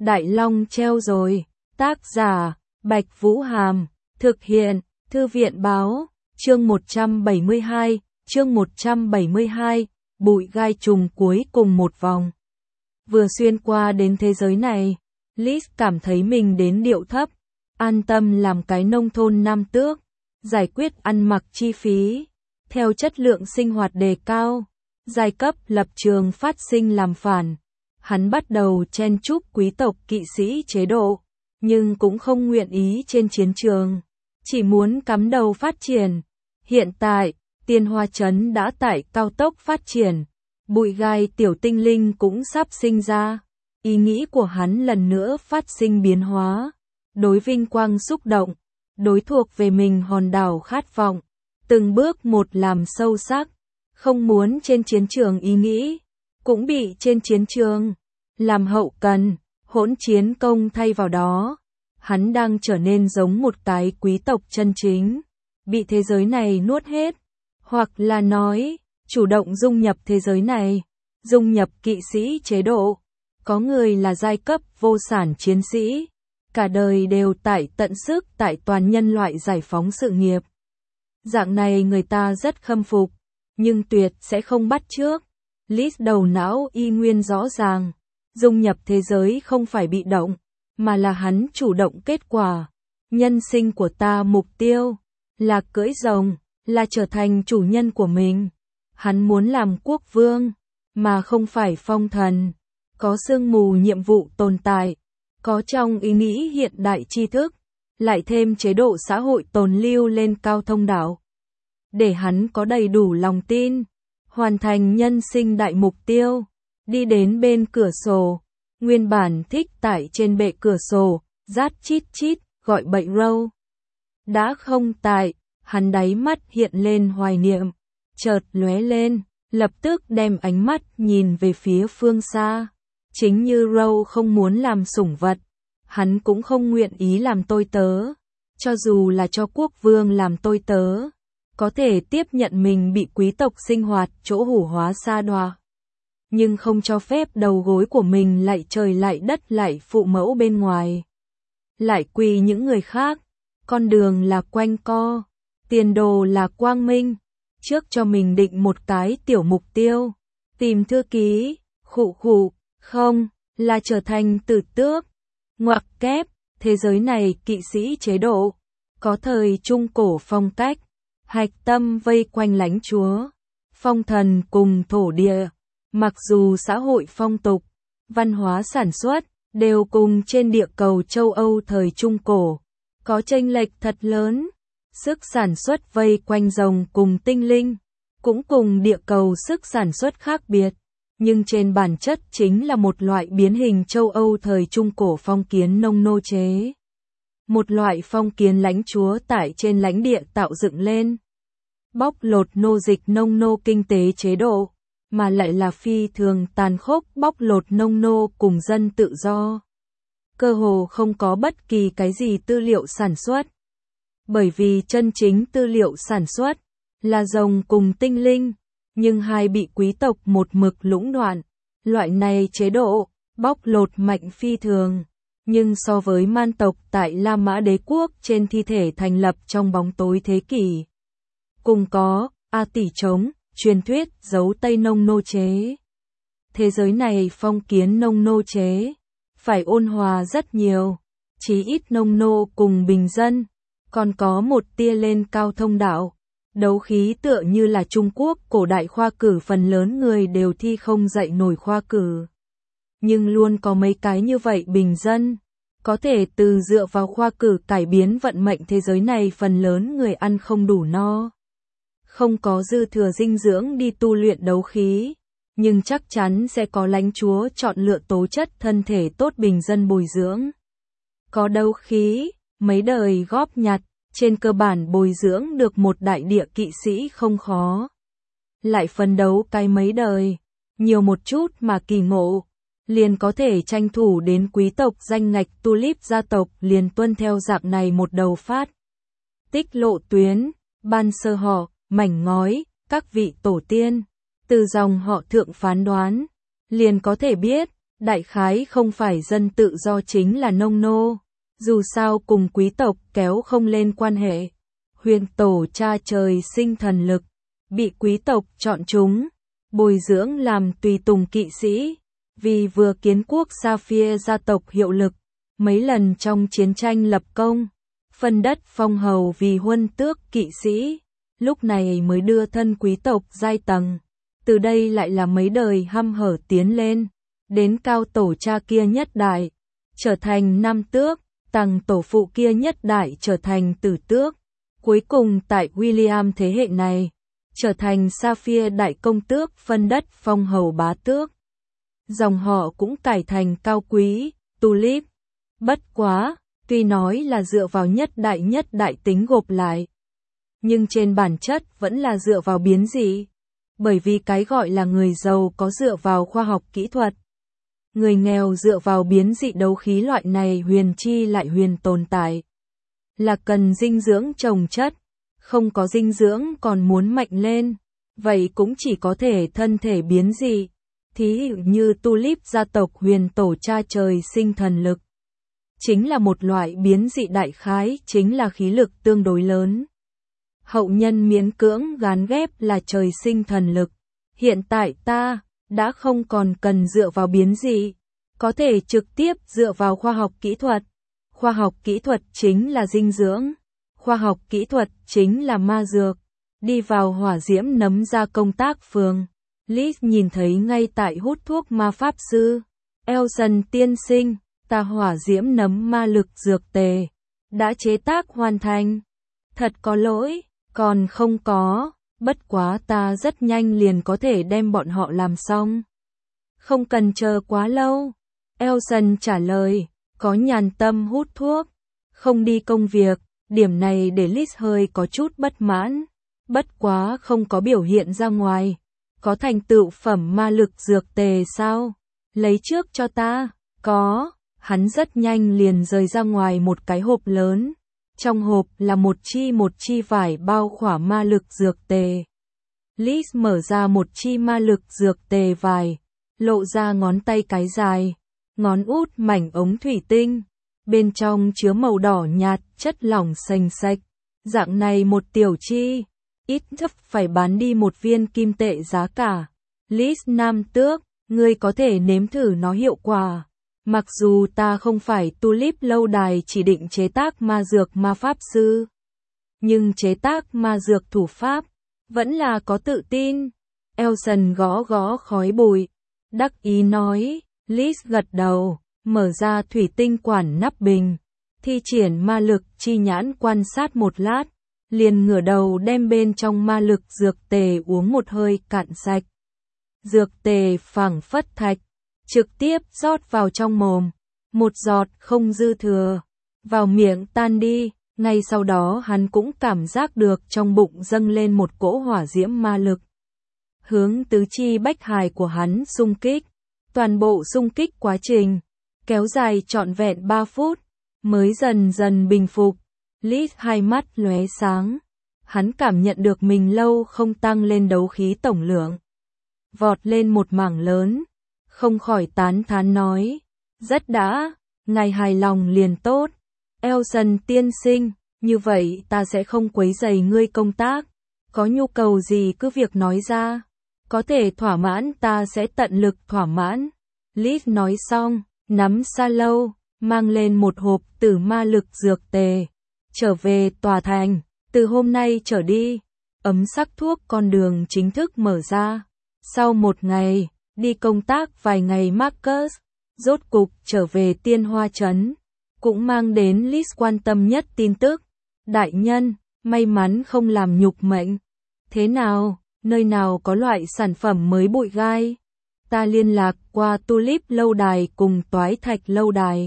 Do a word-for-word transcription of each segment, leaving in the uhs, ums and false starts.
Đại Long treo rồi. Tác giả, Bạch Vũ Hàm. Thực hiện, Thư viện Báo. Chương một trăm bảy mươi hai, chương một trăm bảy mươi hai, bụi gai trùng cuối cùng một vòng. Vừa xuyên qua đến thế giới này, Liz cảm thấy mình đến điệu thấp, an tâm làm cái nông thôn nam tước, giải quyết ăn mặc chi phí, theo chất lượng sinh hoạt đề cao, giai cấp lập trường phát sinh làm phản. Hắn bắt đầu chen chúc quý tộc kỵ sĩ chế độ, nhưng cũng không nguyện ý trên chiến trường, chỉ muốn cắm đầu phát triển. Hiện tại, Tiên Hoa Trấn đã tại cao tốc phát triển, bụi gai tiểu tinh linh cũng sắp sinh ra. Ý nghĩ của hắn lần nữa phát sinh biến hóa, đối vinh quang xúc động, đối thuộc về mình hòn đảo khát vọng, từng bước một làm sâu sắc, không muốn trên chiến trường ý nghĩ, cũng bị trên chiến trường, làm hậu cần, hỗn chiến công thay vào đó. Hắn đang trở nên giống một cái quý tộc chân chính, bị thế giới này nuốt hết, hoặc là nói, chủ động dung nhập thế giới này, dung nhập kỵ sĩ chế độ. Có người là giai cấp vô sản chiến sĩ, cả đời đều tại tận sức tại toàn nhân loại giải phóng sự nghiệp. Dạng này người ta rất khâm phục, nhưng tuyệt sẽ không bắt chước. Liz đầu não y nguyên rõ ràng, dung nhập thế giới không phải bị động, mà là hắn chủ động kết quả. Nhân sinh của ta mục tiêu là cưỡi rồng, là trở thành chủ nhân của mình. Hắn muốn làm quốc vương, mà không phải phong thần. Có sương mù nhiệm vụ tồn tại, có trong ý nghĩ hiện đại tri thức, lại thêm chế độ xã hội tồn lưu lên cao thông đảo. Để hắn có đầy đủ lòng tin, hoàn thành nhân sinh đại mục tiêu, đi đến bên cửa sổ, nguyên bản thích tại trên bệ cửa sổ, rát chít chít, gọi bậy râu. Đã không tại, hắn đáy mắt hiện lên hoài niệm, chợt lóe lên, lập tức đem ánh mắt nhìn về phía phương xa. Chính như Row không muốn làm sủng vật, hắn cũng không nguyện ý làm tôi tớ. Cho dù là cho quốc vương làm tôi tớ, có thể tiếp nhận mình bị quý tộc sinh hoạt chỗ hủ hóa sa đọa, nhưng không cho phép đầu gối của mình lại trời lại đất lại phụ mẫu bên ngoài, lại quỳ những người khác. Con đường là quanh co, tiền đồ là quang minh. Trước cho mình định một cái tiểu mục tiêu, tìm thư ký, khụ khụ. Không, là trở thành tử tước. Ngoặc kép, thế giới này kỵ sĩ chế độ, có thời trung cổ phong cách, hạch tâm vây quanh lãnh chúa, phong thần cùng thổ địa. Mặc dù xã hội phong tục, văn hóa sản xuất, đều cùng trên địa cầu châu Âu thời trung cổ, có chênh lệch thật lớn. Sức sản xuất vây quanh rồng cùng tinh linh, cũng cùng địa cầu sức sản xuất khác biệt. Nhưng trên bản chất chính là một loại biến hình châu Âu thời trung cổ phong kiến nông nô chế. Một loại phong kiến lãnh chúa tại trên lãnh địa tạo dựng lên. Bóc lột nô dịch nông nô kinh tế chế độ, mà lại là phi thường tàn khốc bóc lột nông nô cùng dân tự do. Cơ hồ không có bất kỳ cái gì tư liệu sản xuất. Bởi vì chân chính tư liệu sản xuất là rồng cùng tinh linh. Nhưng hai bị quý tộc một mực lũng đoạn, loại này chế độ, bóc lột mạnh phi thường. Nhưng so với man tộc tại La Mã đế quốc trên thi thể thành lập trong bóng tối thế kỷ. Cùng có, A tỷ trống, truyền thuyết giấu Tây nông nô chế. Thế giới này phong kiến nông nô chế, phải ôn hòa rất nhiều, chí ít nông nô cùng bình dân, còn có một tia lên cao thông đạo. Đấu khí tựa như là Trung Quốc cổ đại khoa cử phần lớn người đều thi không dạy nổi khoa cử. Nhưng luôn có mấy cái như vậy bình dân, có thể từ dựa vào khoa cử cải biến vận mệnh thế giới này. Phần lớn người ăn không đủ no, không có dư thừa dinh dưỡng đi tu luyện đấu khí, nhưng chắc chắn sẽ có lãnh chúa chọn lựa tố chất thân thể tốt bình dân bồi dưỡng. Có đấu khí, mấy đời góp nhặt. Trên cơ bản bồi dưỡng được một đại địa kỵ sĩ không khó. Lại phấn đấu cái mấy đời, nhiều một chút mà kỳ ngộ, liền có thể tranh thủ đến quý tộc danh ngạch. Tulip gia tộc liền tuân theo dạng này một đầu phát. Tích lộ tuyến, ban sơ họ, mảnh ngói, các vị tổ tiên, từ dòng họ thượng phán đoán, liền có thể biết, Đại khái không phải dân tự do chính là nông nô. Dù sao cùng quý tộc kéo không lên quan hệ. Huyền tổ cha trời sinh thần lực, bị quý tộc chọn chúng, bồi dưỡng làm tùy tùng kỵ sĩ. Vì vừa kiến quốc Sapphire gia tộc hiệu lực, mấy lần trong chiến tranh lập công, phân đất phong hầu vì huân tước kỵ sĩ, lúc này mới đưa thân quý tộc giai tầng. Từ đây lại là mấy đời hăm hở tiến lên, đến cao tổ cha kia nhất đại, trở thành nam tước, tầng tổ phụ kia nhất đại trở thành tử tước. Cuối cùng tại William thế hệ này, trở thành Sapphire đại công tước phân đất phong hầu bá tước. Dòng họ cũng cải thành cao quý, Tulip. Bất quá, tuy nói là dựa vào nhất đại nhất đại tính gộp lại, nhưng trên bản chất vẫn là dựa vào biến dị. Bởi vì cái gọi là người giàu có dựa vào khoa học kỹ thuật, người nghèo dựa vào biến dị đấu khí, loại này huyền chi lại huyền tồn tại. Là cần dinh dưỡng trồng chất, không có dinh dưỡng còn muốn mạnh lên, vậy cũng chỉ có thể thân thể biến dị. Thí dụ như Tulip gia tộc huyền tổ cha trời sinh thần lực, chính là một loại biến dị, đại khái chính là khí lực tương đối lớn. Hậu nhân miễn cưỡng gán ghép là trời sinh thần lực. Hiện tại ta đã không còn cần dựa vào biến dị, có thể trực tiếp dựa vào khoa học kỹ thuật. Khoa học kỹ thuật chính là dinh dưỡng, khoa học kỹ thuật chính là ma dược. Đi vào hỏa diễm nấm ra công tác phường, Liz nhìn thấy ngay tại hút thuốc ma pháp sư. Elson tiên sinh, ta hỏa diễm nấm ma lực dược tề đã chế tác hoàn thành. Thật có lỗi, còn không có, bất quá ta rất nhanh liền có thể đem bọn họ làm xong. Không cần chờ quá lâu. Elson trả lời, có nhàn tâm hút thuốc, không đi công việc. Điểm này để Liz hơi có chút bất mãn, bất quá không có biểu hiện ra ngoài. Có thành tựu phẩm ma lực dược tề sao? Lấy trước cho ta. Có. Hắn rất nhanh liền rời ra ngoài một cái hộp lớn. Trong hộp là một chi một chi vải bao khỏa ma lực dược tề. Liz mở ra một chi ma lực dược tề vải, lộ ra ngón tay cái dài, ngón út mảnh ống thủy tinh. Bên trong chứa màu đỏ nhạt, chất lỏng sành sạch. Dạng này một tiểu chi, ít nhất phải bán đi một viên kim tệ giá cả. Liz nam tước, ngươi có thể nếm thử nó hiệu quả. Mặc dù ta không phải Tulip lâu đài chỉ định chế tác ma dược ma pháp sư, nhưng chế tác ma dược thủ pháp, vẫn là có tự tin. Elson gõ gõ khói bụi, đắc ý nói. Liz gật đầu, mở ra thủy tinh quản nắp bình, thi triển ma lực chi nhãn quan sát một lát, liền ngửa đầu đem bên trong ma lực dược tề uống một hơi cạn sạch. Dược tề phảng phất thạch, trực tiếp rót vào trong mồm, một giọt không dư thừa, vào miệng tan đi. Ngay sau đó hắn cũng cảm giác được trong bụng dâng lên một cỗ hỏa diễm ma lực, hướng tứ chi bách hài của hắn xung kích. Toàn bộ xung kích quá trình kéo dài trọn vẹn ba phút, mới dần dần bình phục. Liz hai mắt lóe sáng, hắn cảm nhận được mình lâu không tăng lên đấu khí tổng lượng, vọt lên một mảng lớn, không khỏi tán thán nói, rất đã, ngài hài lòng liền tốt. Elson tiên sinh, như vậy ta sẽ không quấy rầy ngươi công tác, có nhu cầu gì cứ việc nói ra, có thể thỏa mãn ta sẽ tận lực thỏa mãn. Liz nói xong, nắm sa lâu, mang lên một hộp tử ma lực dược tề, trở về tòa thành. Từ hôm nay trở đi, ấm sắc thuốc con đường chính thức mở ra. Sau một ngày, đi công tác vài ngày, Marcus rốt cục trở về Tiên Hoa Trấn, cũng mang đến Liz quan tâm nhất tin tức. Đại nhân, may mắn không làm nhục mệnh. Thế nào, nơi nào có loại sản phẩm mới bụi gai? Ta liên lạc qua Tulip lâu đài cùng Toái Thạch lâu đài,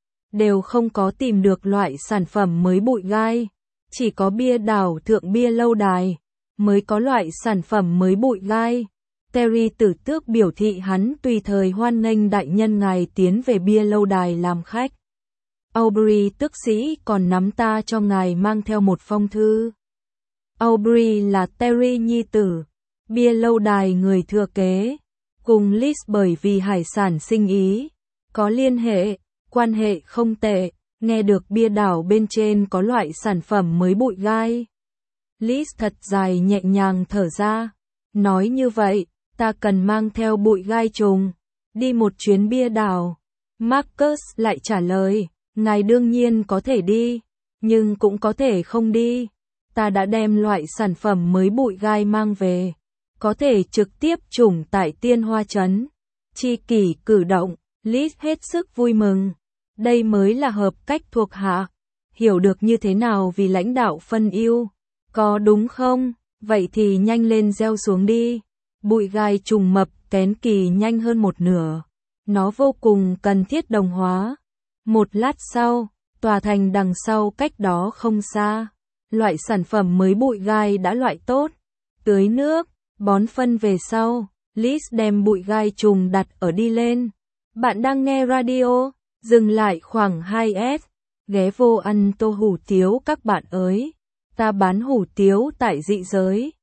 đều không có tìm được loại sản phẩm mới bụi gai. Chỉ có bia đảo thượng bia lâu đài mới có loại sản phẩm mới bụi gai. Terry tử tước biểu thị hắn tùy thời hoan nghênh đại nhân ngài tiến về bia lâu đài làm khách. Aubrey tước sĩ còn nắm ta cho ngài mang theo một phong thư. Aubrey là Terry nhi tử, bia lâu đài người thừa kế. cùng Liz bởi vì hải sản sinh ý. Có liên hệ, quan hệ không tệ, nghe được bia đảo bên trên có loại sản phẩm mới bụi gai. Liz thật dài nhẹ nhàng thở ra. Nói như vậy, ta cần mang theo bụi gai trùng, đi một chuyến bia đảo. Marcus lại trả lời, ngài đương nhiên có thể đi, nhưng cũng có thể không đi. Ta đã đem loại sản phẩm mới bụi gai mang về, có thể trực tiếp trùng tại Tiên Hoa Trấn. Chi kỷ cử động, Liz hết sức vui mừng. Đây mới là hợp cách thuộc hạ, hiểu được như thế nào vì lãnh đạo phân ưu. Có đúng không? Vậy thì nhanh lên gieo xuống đi. Bụi gai trùng mập kén kỳ nhanh hơn một nửa. Nó vô cùng cần thiết đồng hóa. Một lát sau, tòa thành đằng sau cách đó không xa. Loại sản phẩm mới bụi gai đã loại tốt. Tưới nước, bón phân về sau, Liz đem bụi gai trùng đặt ở đi lên. Bạn đang nghe radio, dừng lại khoảng hai S. Ghé vô ăn tô hủ tiếu các bạn ơi. Ta bán hủ tiếu tại dị giới.